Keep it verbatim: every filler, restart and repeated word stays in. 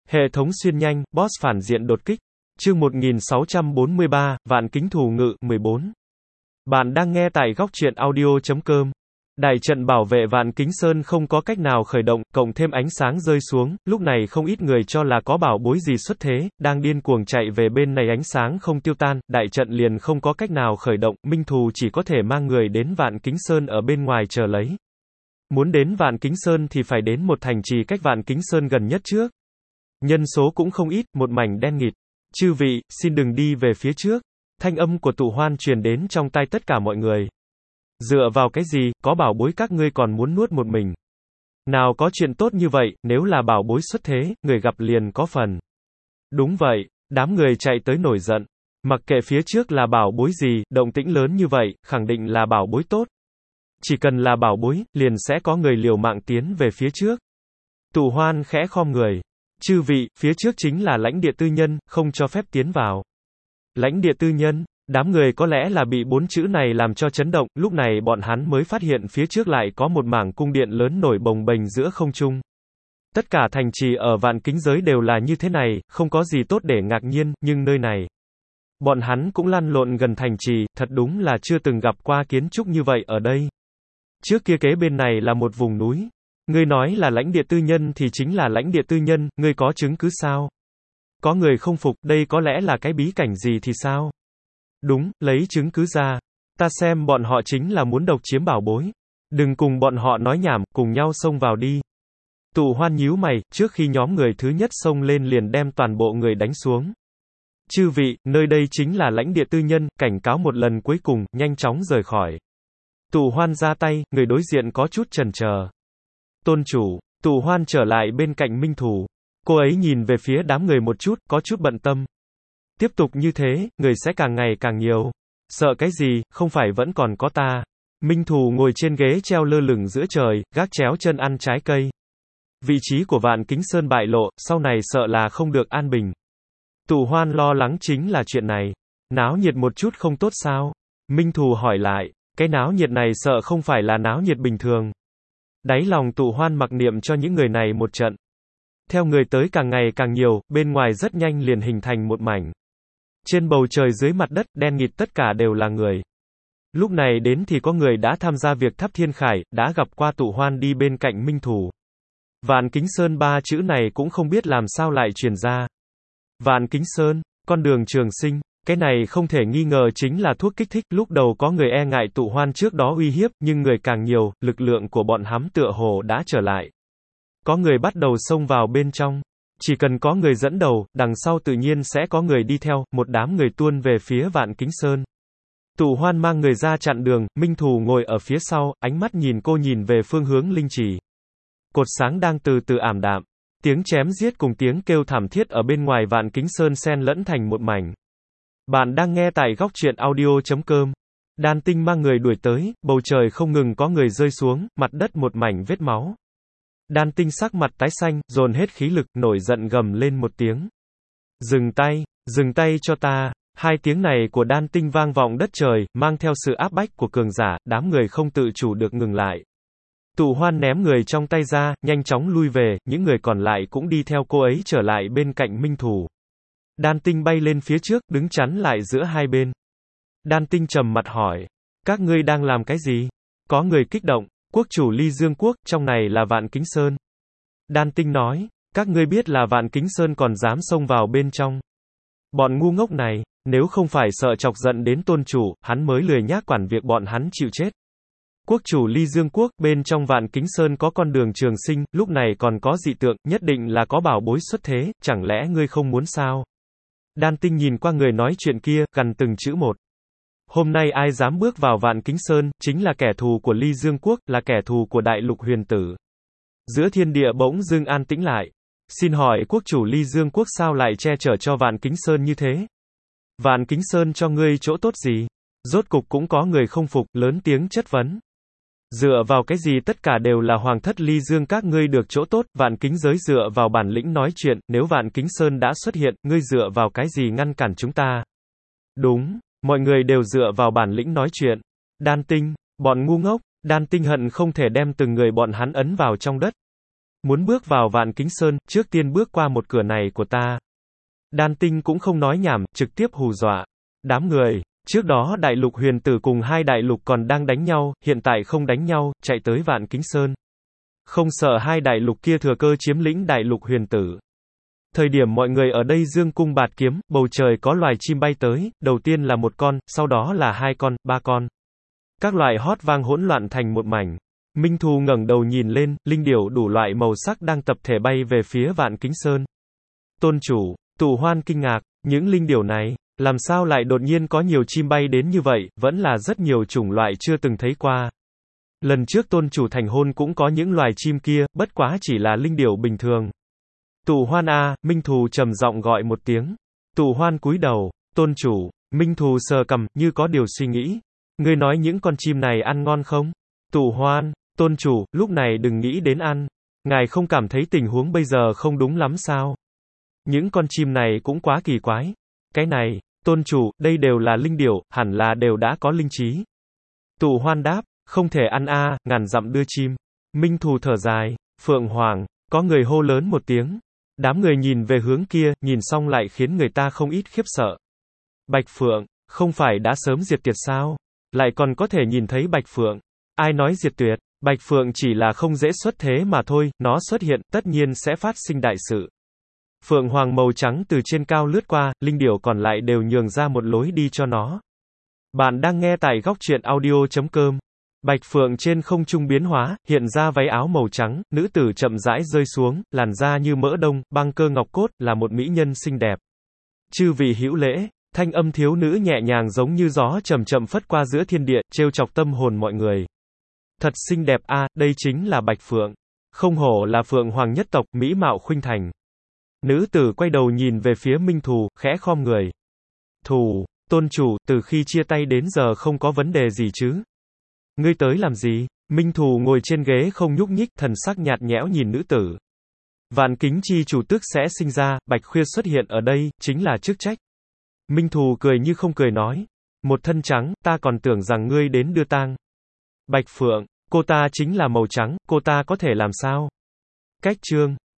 Hệ thống xuyên nhanh, boss phản diện đột kích. Chương một nghìn sáu trăm bốn mươi ba, Vạn Kính Thù Ngự, mười bốn. Bạn đang nghe tại góc truyện audio chấm com. Đại trận bảo vệ Vạn Kính Sơn không có cách nào khởi động, cộng thêm ánh sáng rơi xuống, lúc này không ít người cho là có bảo bối gì xuất thế, đang điên cuồng chạy về bên này ánh sáng không tiêu tan, đại trận liền không có cách nào khởi động, Minh Thù chỉ có thể mang người đến Vạn Kính Sơn ở bên ngoài chờ lấy. Muốn đến Vạn Kính Sơn thì phải đến một thành trì cách Vạn Kính Sơn gần nhất trước. Nhân số cũng không ít, một mảnh đen nghịt. Chư vị, xin đừng đi về phía trước. Thanh âm của Tụ Hoan truyền đến trong tai tất cả mọi người. Dựa vào cái gì, có bảo bối các ngươi còn muốn nuốt một mình. Nào có chuyện tốt như vậy, nếu là bảo bối xuất thế, người gặp liền có phần. Đúng vậy, đám người chạy tới nổi giận. Mặc kệ phía trước là bảo bối gì, động tĩnh lớn như vậy, khẳng định là bảo bối tốt. Chỉ cần là bảo bối, liền sẽ có người liều mạng tiến về phía trước. Tụ Hoan khẽ khom người. Chư vị, phía trước chính là lãnh địa tư nhân, không cho phép tiến vào. Lãnh địa tư nhân, đám người có lẽ là bị bốn chữ này làm cho chấn động, lúc này bọn hắn mới phát hiện phía trước lại có một mảng cung điện lớn nổi bồng bềnh giữa không trung. Tất cả thành trì ở Vạn Kính giới đều là như thế này, không có gì tốt để ngạc nhiên, nhưng nơi này. Bọn hắn cũng lăn lộn gần thành trì, thật đúng là chưa từng gặp qua kiến trúc như vậy ở đây. Trước kia kế bên này là một vùng núi. Ngươi nói là lãnh địa tư nhân thì chính là lãnh địa tư nhân, ngươi có chứng cứ sao? Có người không phục, đây có lẽ là cái bí cảnh gì thì sao? Đúng, lấy chứng cứ ra. Ta xem bọn họ chính là muốn độc chiếm bảo bối. Đừng cùng bọn họ nói nhảm, cùng nhau xông vào đi. Tụ Hoan nhíu mày, trước khi nhóm người thứ nhất xông lên liền đem toàn bộ người đánh xuống. Chư vị, nơi đây chính là lãnh địa tư nhân, cảnh cáo một lần cuối cùng, nhanh chóng rời khỏi. Tụ Hoan ra tay, người đối diện có chút chần chờ. Tôn chủ, Tụ Hoan trở lại bên cạnh Minh Thù. Cô ấy nhìn về phía đám người một chút, có chút bận tâm. Tiếp tục như thế, người sẽ càng ngày càng nhiều. Sợ cái gì, không phải vẫn còn có ta. Minh Thù ngồi trên ghế treo lơ lửng giữa trời, gác chéo chân ăn trái cây. Vị trí của Vạn Kính Sơn bại lộ, sau này sợ là không được an bình. Tụ Hoan lo lắng chính là chuyện này. Náo nhiệt một chút không tốt sao? Minh Thù hỏi lại, cái náo nhiệt này sợ không phải là náo nhiệt bình thường. Đáy lòng Tụ Hoan mặc niệm cho những người này một trận. Theo người tới càng ngày càng nhiều, bên ngoài rất nhanh liền hình thành một mảnh. Trên bầu trời dưới mặt đất, đen nghịt tất cả đều là người. Lúc này đến thì có người đã tham gia việc thắp thiên khải, đã gặp qua Tụ Hoan đi bên cạnh Minh Thù. Vạn Kính Sơn ba chữ này cũng không biết làm sao lại truyền ra. Vạn Kính Sơn, con đường trường sinh. Cái này không thể nghi ngờ chính là thuốc kích thích, lúc đầu có người e ngại Tụ Hoan trước đó uy hiếp, nhưng người càng nhiều, lực lượng của bọn hắn tựa hồ đã trở lại. Có người bắt đầu xông vào bên trong. Chỉ cần có người dẫn đầu, đằng sau tự nhiên sẽ có người đi theo, một đám người tuôn về phía Vạn Kính Sơn. Tụ Hoan mang người ra chặn đường, Minh Thù ngồi ở phía sau, ánh mắt nhìn cô nhìn về phương hướng linh chỉ. Cột sáng đang từ từ ảm đạm. Tiếng chém giết cùng tiếng kêu thảm thiết ở bên ngoài Vạn Kính Sơn xen lẫn thành một mảnh. Bạn đang nghe tại góc truyện audio chấm com. Đan Tinh mang người đuổi tới, bầu trời không ngừng có người rơi xuống, mặt đất một mảnh vết máu. Đan Tinh sắc mặt tái xanh, dồn hết khí lực, nổi giận gầm lên một tiếng. Dừng tay, dừng tay cho ta. Hai tiếng này của Đan Tinh vang vọng đất trời, mang theo sự áp bách của cường giả, đám người không tự chủ được ngừng lại. Tụ Hoan ném người trong tay ra, nhanh chóng lui về, những người còn lại cũng đi theo cô ấy trở lại bên cạnh Minh Thù. Đan Tinh bay lên phía trước, đứng chắn lại giữa hai bên. Đan Tinh trầm mặt hỏi, các ngươi đang làm cái gì? Có người kích động, quốc chủ Ly Dương Quốc, trong này là Vạn Kính Sơn. Đan Tinh nói, các ngươi biết là Vạn Kính Sơn còn dám xông vào bên trong. Bọn ngu ngốc này, nếu không phải sợ chọc giận đến tôn chủ, hắn mới lười nhác quản việc bọn hắn chịu chết. Quốc chủ Ly Dương Quốc, bên trong Vạn Kính Sơn có con đường trường sinh, lúc này còn có dị tượng, nhất định là có bảo bối xuất thế, chẳng lẽ ngươi không muốn sao? Đan Tinh nhìn qua người nói chuyện kia, gằn từng chữ một. Hôm nay ai dám bước vào Vạn Kính Sơn, chính là kẻ thù của Ly Dương Quốc, là kẻ thù của Đại Lục Huyền Tử. Giữa thiên địa bỗng dưng an tĩnh lại. Xin hỏi quốc chủ Ly Dương Quốc sao lại che chở cho Vạn Kính Sơn như thế? Vạn Kính Sơn cho ngươi chỗ tốt gì? Rốt cục cũng có người không phục, lớn tiếng chất vấn. Dựa vào cái gì tất cả đều là hoàng thất Ly Dương các ngươi được chỗ tốt, Vạn Kính giới dựa vào bản lĩnh nói chuyện, nếu Vạn Kính Sơn đã xuất hiện, ngươi dựa vào cái gì ngăn cản chúng ta? Đúng, mọi người đều dựa vào bản lĩnh nói chuyện. Đan Tinh, bọn ngu ngốc, Đan Tinh hận không thể đem từng người bọn hắn ấn vào trong đất. Muốn bước vào Vạn Kính Sơn, trước tiên bước qua một cửa này của ta. Đan Tinh cũng không nói nhảm, trực tiếp hù dọa. Đám người, trước đó đại lục huyền tử cùng hai đại lục còn đang đánh nhau, hiện tại không đánh nhau, chạy tới Vạn Kính Sơn. Không sợ hai đại lục kia thừa cơ chiếm lĩnh đại lục huyền tử. Thời điểm mọi người ở đây dương cung bạt kiếm, bầu trời có loài chim bay tới, đầu tiên là một con, sau đó là hai con, ba con. Các loại hót vang hỗn loạn thành một mảnh. Minh Thù ngẩng đầu nhìn lên, linh điểu đủ loại màu sắc đang tập thể bay về phía Vạn Kính Sơn. Tôn chủ, Tụ Hoan kinh ngạc, những linh điểu này, làm sao lại đột nhiên có nhiều chim bay đến như vậy, vẫn là rất nhiều chủng loại chưa từng thấy qua. Lần trước tôn chủ thành hôn cũng có những loài chim kia, bất quá chỉ là linh điểu bình thường. Tụ Hoan a, Minh Thù trầm giọng gọi một tiếng. Tụ Hoan cúi đầu, tôn chủ, Minh Thù sờ cằm, như có điều suy nghĩ. Ngươi nói những con chim này ăn ngon không? Tụ Hoan, tôn chủ, lúc này đừng nghĩ đến ăn. Ngài không cảm thấy tình huống bây giờ không đúng lắm sao? Những con chim này cũng quá kỳ quái. Cái này, tôn chủ, đây đều là linh điểu, hẳn là đều đã có linh trí. Tụ Hoan đáp, không thể ăn a, ngàn dặm đưa chim. Minh Thù thở dài, Phượng Hoàng, có người hô lớn một tiếng. Đám người nhìn về hướng kia, nhìn xong lại khiến người ta không ít khiếp sợ. Bạch Phượng, không phải đã sớm diệt tuyệt sao? Lại còn có thể nhìn thấy Bạch Phượng. Ai nói diệt tuyệt? Bạch Phượng chỉ là không dễ xuất thế mà thôi, nó xuất hiện, tất nhiên sẽ phát sinh đại sự. Phượng Hoàng màu trắng từ trên cao lướt qua, linh điểu còn lại đều nhường ra một lối đi cho nó. Bạn đang nghe tại góc truyện audio chấm com. Bạch Phượng trên không trung biến hóa, hiện ra váy áo màu trắng, nữ tử chậm rãi rơi xuống, làn da như mỡ đông, băng cơ ngọc cốt, là một mỹ nhân xinh đẹp. Chư vị hữu lễ, thanh âm thiếu nữ nhẹ nhàng giống như gió chậm chậm phất qua giữa thiên địa, trêu chọc tâm hồn mọi người. Thật xinh đẹp a, đây chính là Bạch Phượng. Không hổ là Phượng Hoàng nhất tộc, mỹ mạo khuynh thành. Nữ tử quay đầu nhìn về phía Minh Thù, khẽ khom người. Thù, tôn chủ, từ khi chia tay đến giờ không có vấn đề gì chứ? Ngươi tới làm gì? Minh Thù ngồi trên ghế không nhúc nhích, thần sắc nhạt nhẽo nhìn nữ tử. Vạn Kính chi chủ tức sẽ sinh ra, Bạch Khuya xuất hiện ở đây, chính là chức trách. Minh Thù cười như không cười nói. Một thân trắng, ta còn tưởng rằng ngươi đến đưa tang. Bạch Phượng, cô ta chính là màu trắng, cô ta có thể làm sao? Cách chương.